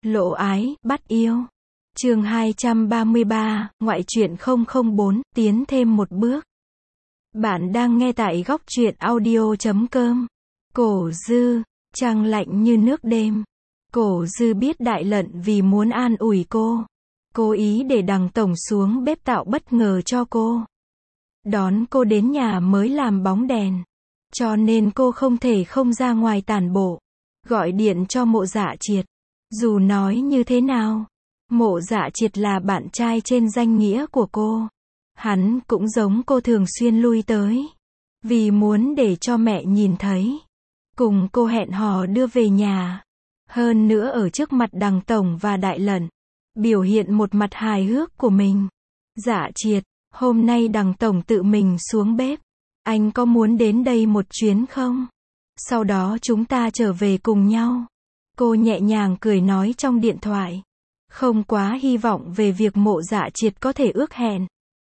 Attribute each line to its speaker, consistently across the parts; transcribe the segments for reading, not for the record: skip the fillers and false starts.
Speaker 1: Lộ ái, bắt yêu. Chương 233, ngoại truyện 004, tiến thêm một bước. Bạn đang nghe tại góc truyện audio.com. Cổ Dư, trăng lạnh như nước đêm. Cổ Dư biết Đại Lận vì muốn an ủi cô, cố ý để Đằng tổng xuống bếp tạo bất ngờ cho cô. Đón cô đến nhà mới làm bóng đèn, cho nên cô không thể không ra ngoài tản bộ. Gọi điện cho Mộ Dạ Triệt. Dù nói như thế nào, Mộ Dạ Triệt là bạn trai trên danh nghĩa của cô. Hắn cũng giống cô thường xuyên lui tới, vì muốn để cho mẹ nhìn thấy. Cùng cô hẹn hò đưa về nhà. Hơn nữa ở trước mặt Đằng tổng và Đại Lận, biểu hiện một mặt hài hước của mình. Dạ Triệt, hôm nay Đằng tổng tự mình xuống bếp. Anh có muốn đến đây một chuyến không? Sau đó chúng ta trở về cùng nhau. Cô nhẹ nhàng cười nói trong điện thoại. Không quá hy vọng về việc Mộ Dạ Triệt có thể ước hẹn.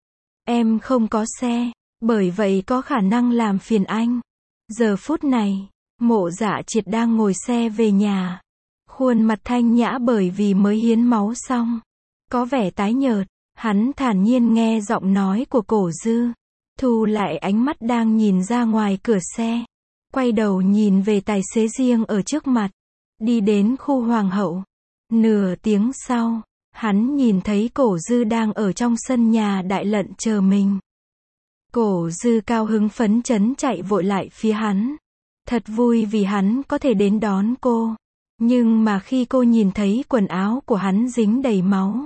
Speaker 1: Em không có xe, bởi vậy có khả năng làm phiền anh. Giờ phút này, Mộ Dạ Triệt đang ngồi xe về nhà. Khuôn mặt thanh nhã bởi vì mới hiến máu xong, có vẻ tái nhợt. Hắn thản nhiên nghe giọng nói của Cổ Dư, thu lại ánh mắt đang nhìn ra ngoài cửa xe, quay đầu nhìn về tài xế riêng ở trước mặt, đi đến khu Hoàng hậu. Nửa tiếng sau, hắn nhìn thấy Cổ Dư đang ở trong sân nhà Đại Lận chờ mình. Cổ Dư cao hứng phấn chấn chạy vội lại phía hắn. Thật vui vì hắn có thể đến đón cô. Nhưng mà khi cô nhìn thấy quần áo của hắn dính đầy máu,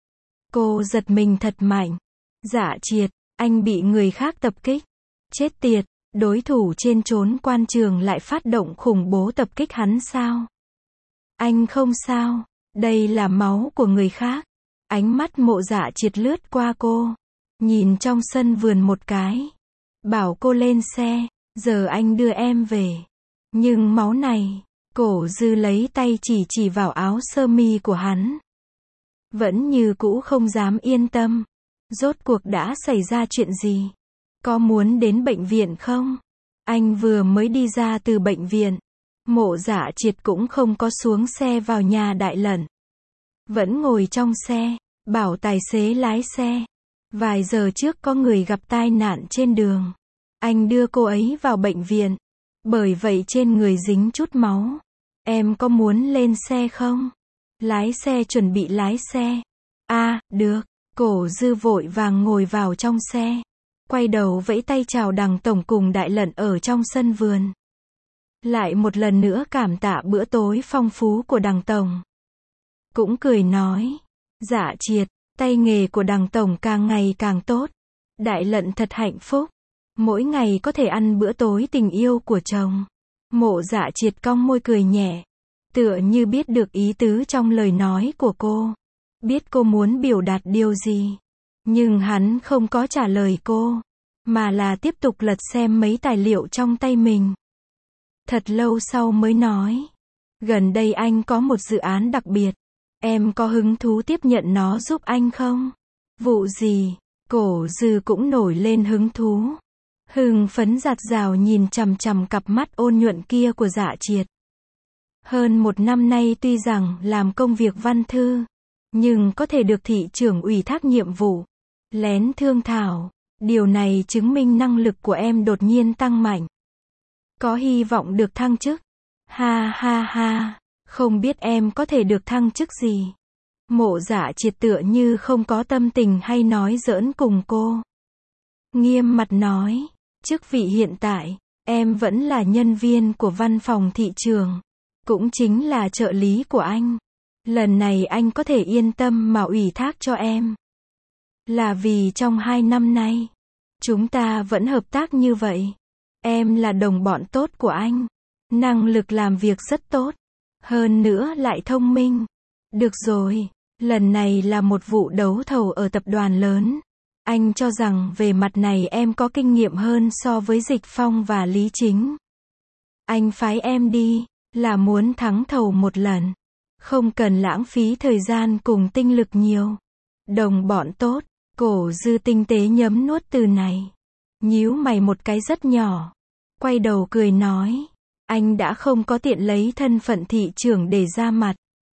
Speaker 1: cô giật mình thật mạnh. Dạ Triệt, anh bị người khác tập kích. Chết tiệt, đối thủ trên trốn quan trường lại phát động khủng bố tập kích hắn sao? Anh không sao, đây là máu của người khác. Ánh mắt Mộ Dạ Triệt lướt qua cô, nhìn trong sân vườn một cái, bảo cô lên xe, giờ anh đưa em về. Nhưng máu này, Cổ Dư lấy tay chỉ vào áo sơ mi của hắn. Vẫn như cũ không dám yên tâm. Rốt cuộc đã xảy ra chuyện gì? Có muốn đến bệnh viện không? Anh vừa mới đi ra từ bệnh viện. Mộ Dạ Triệt cũng không có xuống xe vào nhà Đại Lận. Vẫn ngồi trong xe, bảo tài xế lái xe. Vài giờ trước có người gặp tai nạn trên đường. Anh đưa cô ấy vào bệnh viện. Bởi vậy trên người dính chút máu. Em có muốn lên xe không? Lái xe chuẩn bị lái xe. Được. Cổ Dư vội vàng ngồi vào trong xe. Quay đầu vẫy tay chào Đằng tổng cùng Đại Lận ở trong sân vườn. Lại một lần nữa cảm tạ bữa tối phong phú của Đằng tổng. Cũng cười nói. Dạ Triệt, tay nghề của Đằng tổng càng ngày càng tốt. Đại Lận thật hạnh phúc. Mỗi ngày có thể ăn bữa tối tình yêu của chồng. Mộ Dạ Triệt cong môi cười nhẹ. Tựa như biết được ý tứ trong lời nói của cô. Biết cô muốn biểu đạt điều gì. Nhưng hắn không có trả lời cô, mà là tiếp tục lật xem mấy tài liệu trong tay mình. Thật lâu sau mới nói. Gần đây anh có một dự án đặc biệt. Em có hứng thú tiếp nhận nó giúp anh không? Vụ gì? Cổ Dư cũng nổi lên hứng thú. Hưng phấn dạt dào nhìn chằm chằm cặp mắt ôn nhuận kia của Dạ Triệt. Hơn một năm nay tuy rằng làm công việc văn thư, nhưng có thể được thị trưởng ủy thác nhiệm vụ, lén thương thảo. Điều này chứng minh năng lực của em đột nhiên tăng mạnh. Có hy vọng được thăng chức. Ha ha ha, không biết em có thể được thăng chức gì. Mộ Dạ Triệt tựa như không có tâm tình hay nói giỡn cùng cô. Nghiêm mặt nói, chức vị hiện tại, em vẫn là nhân viên của văn phòng thị trường, cũng chính là trợ lý của anh. Lần này anh có thể yên tâm mà ủy thác cho em. Là vì trong 2 năm nay, chúng ta vẫn hợp tác như vậy. Em là đồng bọn tốt của anh. Năng lực làm việc rất tốt. Hơn nữa lại thông minh. Được rồi, lần này là một vụ đấu thầu ở tập đoàn lớn. Anh cho rằng về mặt này em có kinh nghiệm hơn so với Dịch Phong và Lý Chính. Anh phái em đi, là muốn thắng thầu một lần. Không cần lãng phí thời gian cùng tinh lực nhiều. Đồng bọn tốt. Cổ Dư tinh tế nhấm nuốt từ này. Nhíu mày một cái rất nhỏ. Quay đầu cười nói. Anh đã không có tiện lấy thân phận thị trưởng để ra mặt.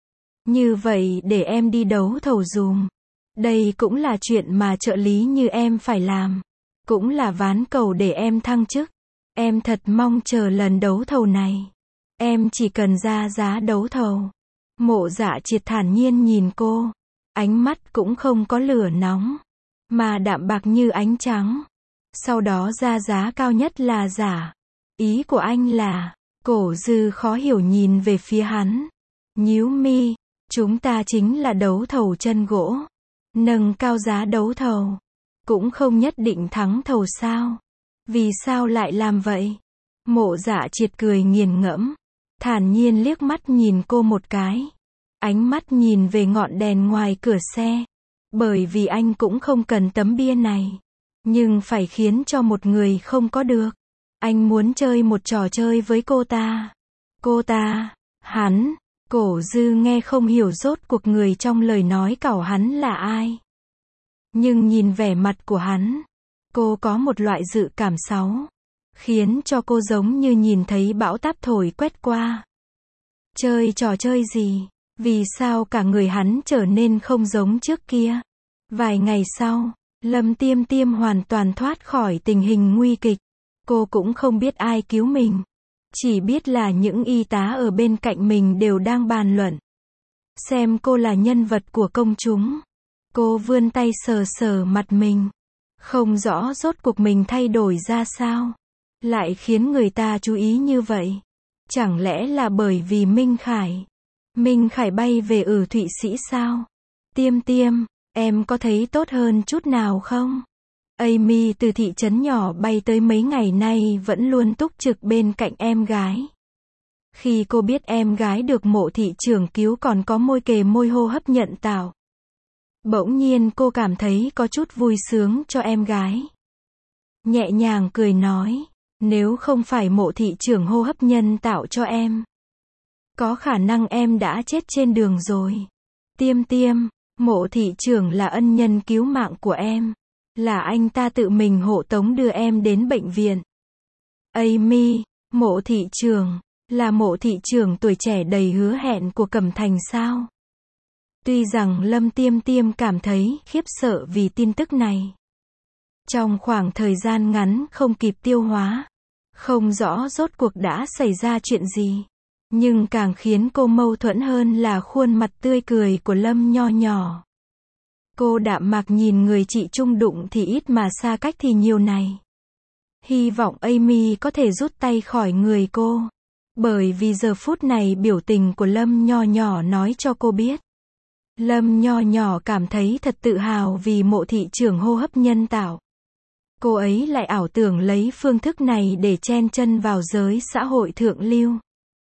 Speaker 1: Như vậy để em đi đấu thầu dùm. Đây cũng là chuyện mà trợ lý như em phải làm. Cũng là ván cầu để em thăng chức. Em thật mong chờ lần đấu thầu này. Em chỉ cần ra giá đấu thầu. Mộ Dạ Triệt thản nhiên nhìn cô. Ánh mắt cũng không có lửa nóng, mà đạm bạc như ánh trắng. Sau đó ra giá cao nhất là giả. Ý của anh là, Cổ Dư khó hiểu nhìn về phía hắn. Nhíu mi, chúng ta chính là đấu thầu chân gỗ. Nâng cao giá đấu thầu. Cũng không nhất định thắng thầu sao? Vì sao lại làm vậy? Mộ Dạ Triệt cười nghiền ngẫm. Thản nhiên liếc mắt nhìn cô một cái. Ánh mắt nhìn về ngọn đèn ngoài cửa xe. Bởi vì anh cũng không cần tấm bia này. Nhưng phải khiến cho một người không có được. Anh muốn chơi một trò chơi với cô ta. Cô ta, hắn, Cổ Dư nghe không hiểu rốt cuộc người trong lời nói cẩu hắn là ai. Nhưng nhìn vẻ mặt của hắn, cô có một loại dự cảm xấu, khiến cho cô giống như nhìn thấy bão táp thổi quét qua. Chơi trò chơi gì? Vì sao cả người hắn trở nên không giống trước kia? Vài ngày sau, Lâm Tiêm Tiêm hoàn toàn thoát khỏi tình hình nguy kịch. Cô cũng không biết ai cứu mình. Chỉ biết là những y tá ở bên cạnh mình đều đang bàn luận. Xem cô là nhân vật của công chúng. Cô vươn tay sờ sờ mặt mình. Không rõ rốt cuộc mình thay đổi ra sao. Lại khiến người ta chú ý như vậy. Chẳng lẽ là bởi vì Minh Khải bay về ở Thụy Sĩ sao? Tiêm Tiêm, em có thấy tốt hơn chút nào không? Amy từ thị trấn nhỏ bay tới mấy ngày nay vẫn luôn túc trực bên cạnh em gái. Khi cô biết em gái được Mộ thị trưởng cứu còn có môi kề môi hô hấp nhận tạo. Bỗng nhiên cô cảm thấy có chút vui sướng cho em gái. Nhẹ nhàng cười nói, nếu không phải Mộ thị trưởng hô hấp nhân tạo cho em, có khả năng em đã chết trên đường rồi. Tiêm Tiêm, Mộ thị trưởng là ân nhân cứu mạng của em. Là anh ta tự mình hộ tống đưa em đến bệnh viện. Amy, Mộ thị trưởng, là Mộ thị trưởng tuổi trẻ đầy hứa hẹn của Cẩm Thành sao? Tuy rằng Lâm Tiêm Tiêm cảm thấy khiếp sợ vì tin tức này. Trong khoảng thời gian ngắn không kịp tiêu hóa. Không rõ rốt cuộc đã xảy ra chuyện gì. Nhưng càng khiến cô mâu thuẫn hơn là khuôn mặt tươi cười của Lâm Nho Nhỏ. Cô đạm mạc nhìn người chị chung đụng thì ít mà xa cách thì nhiều này. Hy vọng Amy có thể rút tay khỏi người cô. Bởi vì giờ phút này biểu tình của Lâm Nho Nhỏ nói cho cô biết. Lâm Nho Nhỏ cảm thấy thật tự hào vì Mộ thị trưởng hô hấp nhân tạo. Cô ấy lại ảo tưởng lấy phương thức này để chen chân vào giới xã hội thượng lưu.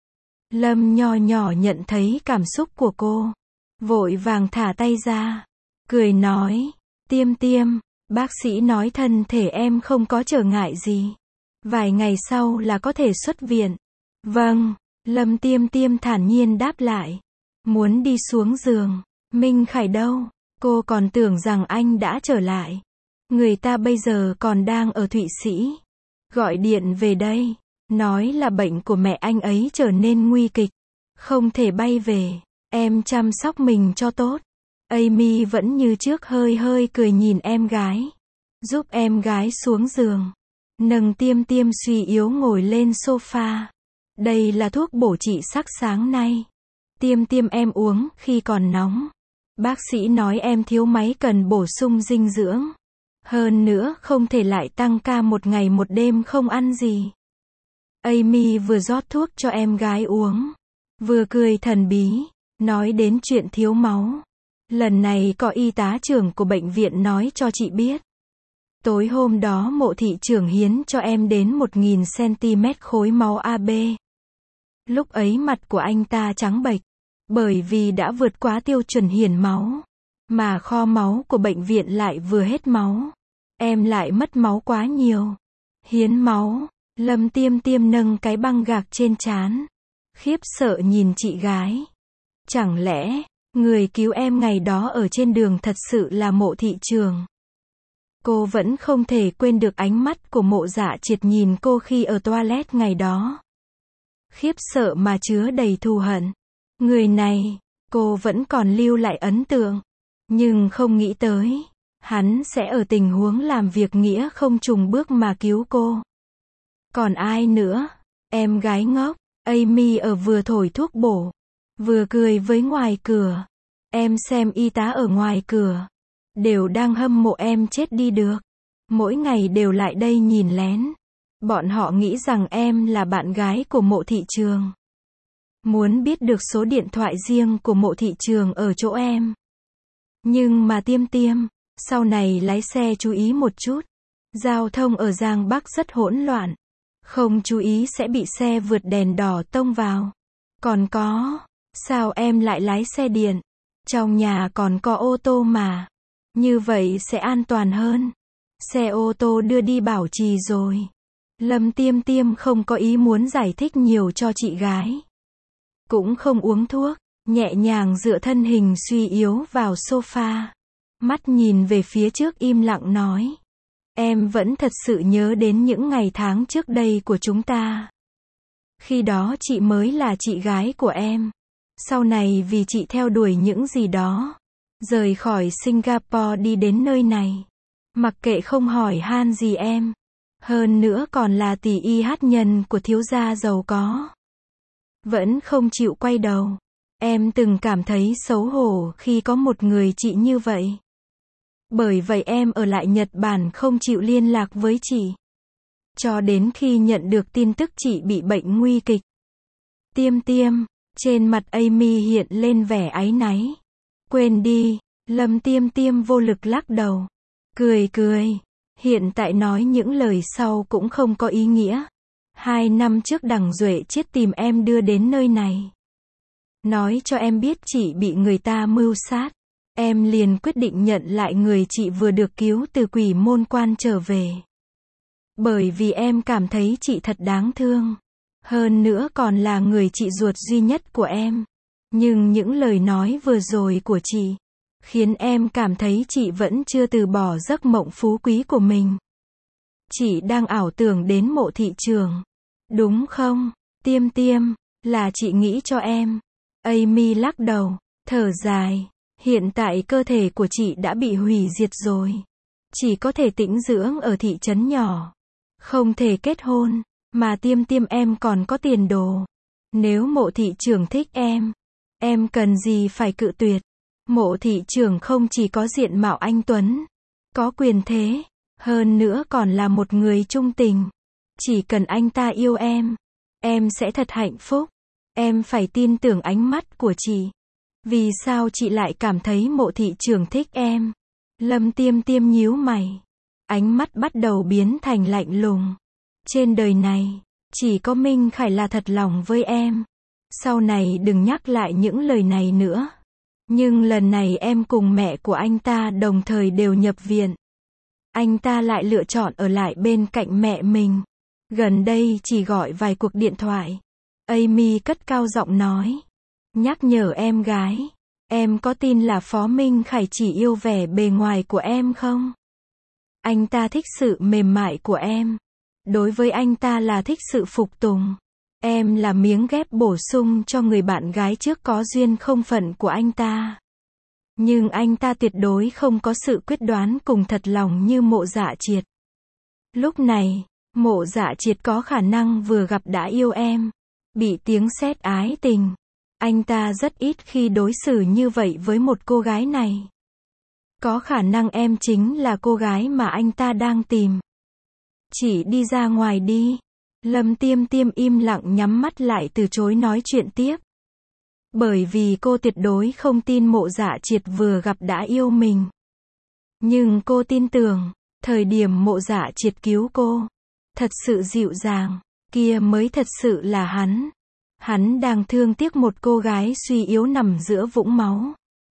Speaker 1: Lâm Nho Nhỏ nhận thấy cảm xúc của cô. Vội vàng thả tay ra. Cười nói, Tiêm Tiêm, bác sĩ nói thân thể em không có trở ngại gì. Vài ngày sau là có thể xuất viện. Vâng, Lâm Tiêm Tiêm thản nhiên đáp lại. Muốn đi xuống giường. Minh Khải đâu? Cô còn tưởng rằng anh đã trở lại. Người ta bây giờ còn đang ở Thụy Sĩ. Gọi điện về đây. Nói là bệnh của mẹ anh ấy trở nên nguy kịch. Không thể bay về. Em chăm sóc mình cho tốt. Amy vẫn như trước hơi hơi cười nhìn em gái. Giúp em gái xuống giường. Nâng Tiêm Tiêm suy yếu ngồi lên sofa. Đây là thuốc bổ trị sắc sáng nay. Tiêm Tiêm em uống khi còn nóng. Bác sĩ nói em thiếu máy cần bổ sung dinh dưỡng. Hơn nữa không thể lại tăng ca một ngày một đêm không ăn gì. Amy vừa rót thuốc cho em gái uống. Vừa cười thần bí. Nói đến chuyện thiếu máu. Lần này có y tá trưởng của bệnh viện nói cho chị biết. Tối hôm đó Mộ thị trưởng hiến cho em đến 1000 cm khối máu AB. Lúc ấy mặt của anh ta trắng bệch. Bởi vì đã vượt quá tiêu chuẩn hiến máu. Mà kho máu của bệnh viện lại vừa hết máu. Em lại mất máu quá nhiều. Hiến máu. Lâm Tiêm Tiêm nâng cái băng gạc trên trán. Khiếp sợ nhìn chị gái. Chẳng lẽ người cứu em ngày đó ở trên đường thật sự là Mộ thị trưởng? Cô vẫn không thể quên được ánh mắt của Mộ Dạ Triệt nhìn cô khi ở toilet ngày đó. Khiếp sợ mà chứa đầy thù hận. Người này, Cô vẫn còn lưu lại ấn tượng. Nhưng không nghĩ tới, hắn sẽ ở tình huống làm việc nghĩa không trùng bước mà cứu cô. Còn ai nữa? Em gái ngốc, Amy ở vừa thổi thuốc bổ, vừa cười với ngoài cửa. Em xem y tá ở ngoài cửa, đều đang hâm mộ em chết đi được. Mỗi ngày đều lại đây nhìn lén. Bọn họ nghĩ rằng em là bạn gái của Mộ Thị Trường. Muốn biết được số điện thoại riêng của Mộ Thị Trường ở chỗ em. Nhưng mà Tiêm Tiêm, sau này lái xe chú ý một chút. Giao thông ở Giang Bắc rất hỗn loạn. Không chú ý sẽ bị xe vượt đèn đỏ tông vào. Còn có, sao em lại lái xe điện? Trong nhà còn có ô tô mà. Như vậy sẽ an toàn hơn. Xe ô tô đưa đi bảo trì rồi. Lâm Tiêm Tiêm không có ý muốn giải thích nhiều cho chị gái. Cũng không uống thuốc, nhẹ nhàng dựa thân hình suy yếu vào sofa. Mắt nhìn về phía trước im lặng nói. Em vẫn thật sự nhớ đến những ngày tháng trước đây của chúng ta. Khi đó chị mới là chị gái của em. Sau này vì chị theo đuổi những gì đó, rời khỏi Singapore đi đến nơi này. Mặc kệ không hỏi han gì em. Hơn nữa còn là tỷ y hát nhân của thiếu gia giàu có. Vẫn không chịu quay đầu. Em từng cảm thấy xấu hổ khi có một người chị như vậy. Bởi vậy em ở lại Nhật Bản không chịu liên lạc với chị. Cho đến khi nhận được tin tức chị bị bệnh nguy kịch. Tiêm Tiêm, trên mặt Amy hiện lên vẻ áy náy. Quên đi, Lâm Tiêm Tiêm vô lực lắc đầu. Cười cười, hiện tại nói những lời sau cũng không có ý nghĩa. 2 năm trước Đằng Duệ Chiết tìm em đưa đến nơi này. Nói cho em biết chị bị người ta mưu sát. Em liền quyết định nhận lại người chị vừa được cứu từ Quỷ Môn Quan trở về. Bởi vì em cảm thấy chị thật đáng thương. Hơn nữa còn là người chị ruột duy nhất của em. Nhưng những lời nói vừa rồi của chị khiến em cảm thấy chị vẫn chưa từ bỏ giấc mộng phú quý của mình. Chị đang ảo tưởng đến Mộ Thị Trường. Đúng không? Tiêm Tiêm, là chị nghĩ cho em. Amy lắc đầu, thở dài. Hiện tại cơ thể của chị đã bị hủy diệt rồi. Chỉ có thể tĩnh dưỡng ở thị trấn nhỏ. Không thể kết hôn. Mà Tiêm Tiêm em còn có tiền đồ. Nếu Mộ Thị Trường thích em cần gì phải cự tuyệt. Mộ Thị Trường không chỉ có diện mạo anh tuấn, có quyền thế, hơn nữa còn là một người trung tình. Chỉ cần anh ta yêu em sẽ thật hạnh phúc. Em phải tin tưởng ánh mắt của chị. Vì sao chị lại cảm thấy Mộ Thị Trường thích em? Lâm Tiêm Tiêm nhíu mày. Ánh mắt bắt đầu biến thành lạnh lùng. Trên đời này, chỉ có Minh Khải là thật lòng với em. Sau này đừng nhắc lại những lời này nữa. Nhưng lần này em cùng mẹ của anh ta đồng thời đều nhập viện. Anh ta lại lựa chọn ở lại bên cạnh mẹ mình. Gần đây chỉ gọi vài cuộc điện thoại. Amy cất cao giọng nói. Nhắc nhở em gái. Em có tin là Phó Minh Khải chỉ yêu vẻ bề ngoài của em không? Anh ta thích sự mềm mại của em. Đối với anh ta là thích sự phục tùng. Em là miếng ghép bổ sung cho người bạn gái trước có duyên không phận của anh ta. Nhưng anh ta tuyệt đối không có sự quyết đoán cùng thật lòng như Mộ Dạ Triệt. Lúc này, Mộ Dạ Triệt có khả năng vừa gặp đã yêu em. Bị tiếng sét ái tình. Anh ta rất ít khi đối xử như vậy với một cô gái này. Có khả năng em chính là cô gái mà anh ta đang tìm. Chỉ đi ra ngoài đi. Lâm Tiêm Tiêm im lặng nhắm mắt lại từ chối nói chuyện tiếp. Bởi vì cô tuyệt đối không tin Mộ Dạ Triệt vừa gặp đã yêu mình. Nhưng cô tin tưởng, thời điểm Mộ Dạ Triệt cứu cô, thật sự dịu dàng, kia mới thật sự là hắn. Hắn đang thương tiếc một cô gái suy yếu nằm giữa vũng máu.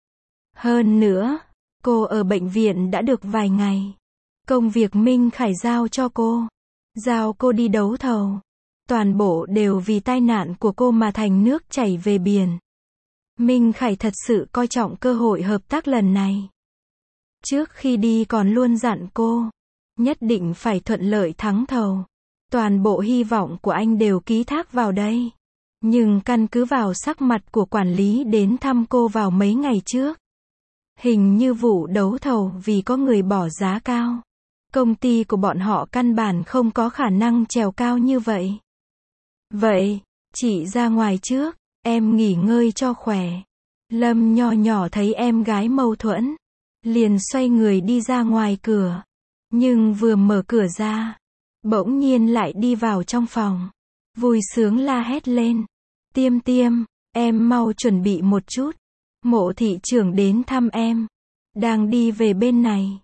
Speaker 1: Hơn nữa, cô ở bệnh viện đã được vài ngày. Công việc Minh Khải giao cho cô. Giao cô đi đấu thầu. Toàn bộ đều vì tai nạn của cô mà thành nước chảy về biển. Minh Khải thật sự coi trọng cơ hội hợp tác lần này. Trước khi đi còn luôn dặn cô. Nhất định phải thuận lợi thắng thầu. Toàn bộ hy vọng của anh đều ký thác vào đây. Nhưng căn cứ vào sắc mặt của quản lý đến thăm cô vào mấy ngày trước, hình như vụ đấu thầu vì có người bỏ giá cao. Công ty của bọn họ căn bản không có khả năng trèo cao như vậy. Vậy, chị ra ngoài trước, em nghỉ ngơi cho khỏe. Lâm Nho Nhỏ thấy em gái mâu thuẫn, liền xoay người đi ra ngoài cửa. Nhưng vừa mở cửa ra, bỗng nhiên lại đi vào trong phòng. Vui sướng la hét lên. Tiêm Tiêm, em mau chuẩn bị một chút. Mộ thị trưởng đến thăm em. Đang đi về bên này.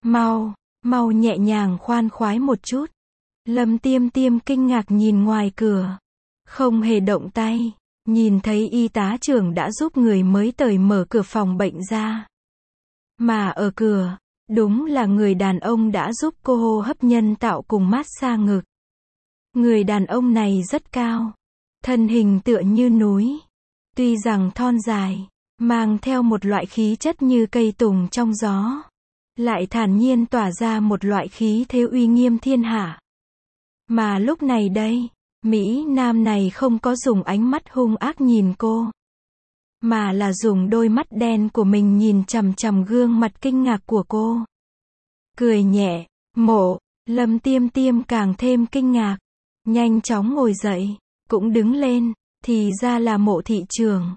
Speaker 1: Mau nhẹ nhàng khoan khoái một chút. Lâm Tiêm Tiêm kinh ngạc nhìn ngoài cửa. Không hề động tay. Nhìn thấy y tá trưởng đã giúp người mới tới mở cửa phòng bệnh ra. Mà ở cửa, đúng là người đàn ông đã giúp cô hô hấp nhân tạo cùng massage ngực. Người đàn ông này rất cao. Thân hình tựa như núi. Tuy rằng thon dài, mang theo một loại khí chất như cây tùng trong gió. Lại thản nhiên tỏa ra một loại khí thế uy nghiêm thiên hạ. Mà lúc này đây, Mỹ Nam này không có dùng ánh mắt hung ác nhìn cô, mà là dùng đôi mắt đen của mình nhìn chằm chằm gương mặt kinh ngạc của cô. Cười nhẹ, Lâm Tiêm Tiêm càng thêm kinh ngạc. Nhanh chóng ngồi dậy, cũng đứng lên, thì ra là Mộ thị trưởng.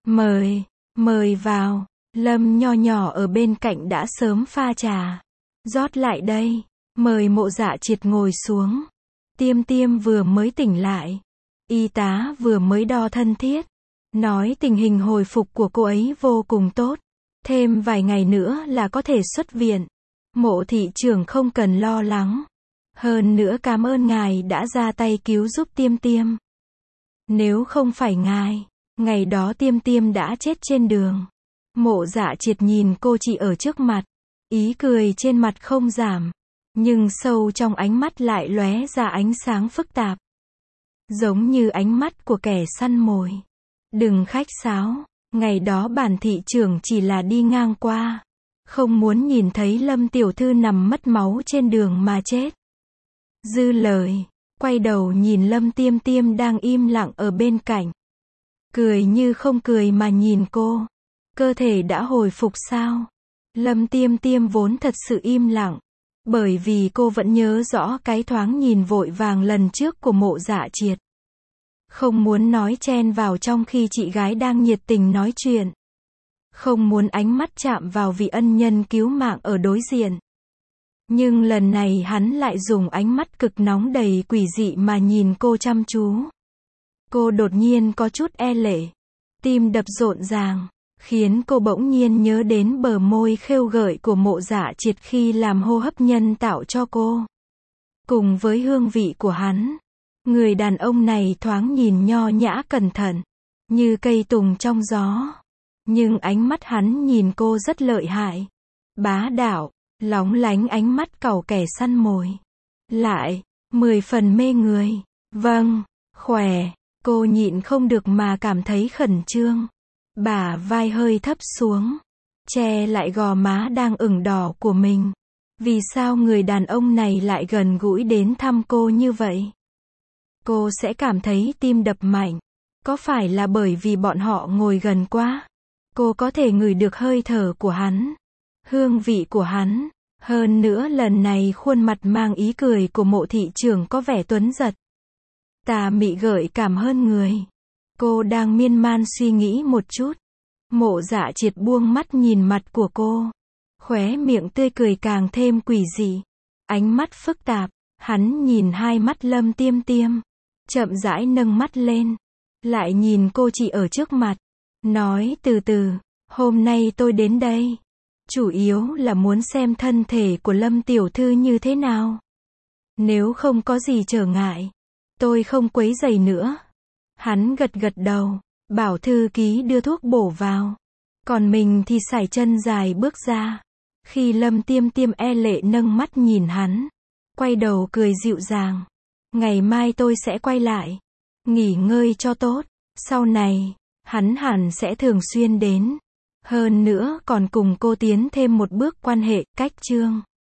Speaker 1: Mời vào. Lâm Nho Nhỏ ở bên cạnh đã sớm pha trà. Rót lại đây, mời Mộ Dạ Triệt ngồi xuống. Tiêm Tiêm vừa mới tỉnh lại. Y tá vừa mới đo thân thiết. Nói tình hình hồi phục của cô ấy vô cùng tốt. Thêm vài ngày nữa là có thể xuất viện. Mộ thị trưởng không cần lo lắng. Hơn nữa cảm ơn ngài đã ra tay cứu giúp Tiêm Tiêm. Nếu không phải ngài, ngày đó Tiêm Tiêm đã chết trên đường. Mộ Dạ Triệt nhìn cô chị ở trước mặt. Ý cười trên mặt không giảm. Nhưng sâu trong ánh mắt lại lóe ra ánh sáng phức tạp. Giống như ánh mắt của kẻ săn mồi. Đừng khách sáo. Ngày đó bản thị trưởng chỉ là đi ngang qua. Không muốn nhìn thấy Lâm tiểu thư nằm mất máu trên đường mà chết. Dư lời. Quay đầu nhìn Lâm Tiêm Tiêm đang im lặng ở bên cạnh. Cười như không cười mà nhìn cô. Cơ thể đã hồi phục sao? Lâm Tiêm Tiêm vốn thật sự im lặng. Bởi vì cô vẫn nhớ rõ cái thoáng nhìn vội vàng lần trước của Mộ Dạ Triệt. Không muốn nói chen vào trong khi chị gái đang nhiệt tình nói chuyện. Không muốn ánh mắt chạm vào vị ân nhân cứu mạng ở đối diện. Nhưng lần này hắn lại dùng ánh mắt cực nóng đầy quỷ dị mà nhìn cô chăm chú. Cô đột nhiên có chút e lệ. Tim đập rộn ràng. Khiến cô bỗng nhiên nhớ đến bờ môi khêu gợi của Mộ Dạ Triệt khi làm hô hấp nhân tạo cho cô. Cùng với hương vị của hắn. Người đàn ông này thoáng nhìn nho nhã cẩn thận. Như cây tùng trong gió. Nhưng ánh mắt hắn nhìn cô rất lợi hại. Bá đạo. Lóng lánh ánh mắt cẩu kẻ săn mồi. Lại, 10 phần mê người. Vâng, khỏe. Cô nhịn không được mà cảm thấy khẩn trương. Bả vai hơi thấp xuống. Che lại gò má đang ửng đỏ của mình. Vì sao người đàn ông này lại gần gũi đến thăm cô như vậy? Cô sẽ cảm thấy tim đập mạnh. Có phải là bởi vì bọn họ ngồi gần quá? Cô có thể ngửi được hơi thở của hắn. Hương vị của hắn. Hơn nữa lần này khuôn mặt mang ý cười của Mộ thị trưởng có vẻ tuấn giật. Tà mị gợi cảm hơn người. Cô đang miên man suy nghĩ một chút. Mộ Dạ Triệt buông mắt nhìn mặt của cô. Khóe miệng tươi cười càng thêm quỷ dị. Ánh mắt phức tạp. Hắn nhìn hai mắt Lâm Tiêm Tiêm. Chậm rãi nâng mắt lên. Lại nhìn cô chị ở trước mặt. Nói từ từ. Hôm nay tôi đến đây. Chủ yếu là muốn xem thân thể của Lâm tiểu thư như thế nào. Nếu không có gì trở ngại. Tôi không quấy rầy nữa. Hắn gật gật đầu. Bảo thư ký đưa thuốc bổ vào. Còn mình thì sải chân dài bước ra. Khi Lâm Tiêm Tiêm e lệ nâng mắt nhìn hắn. Quay đầu cười dịu dàng. Ngày mai tôi sẽ quay lại. Nghỉ ngơi cho tốt. Sau này, hắn hẳn sẽ thường xuyên đến. Hơn nữa còn cùng cô tiến thêm một bước quan hệ, cách chương.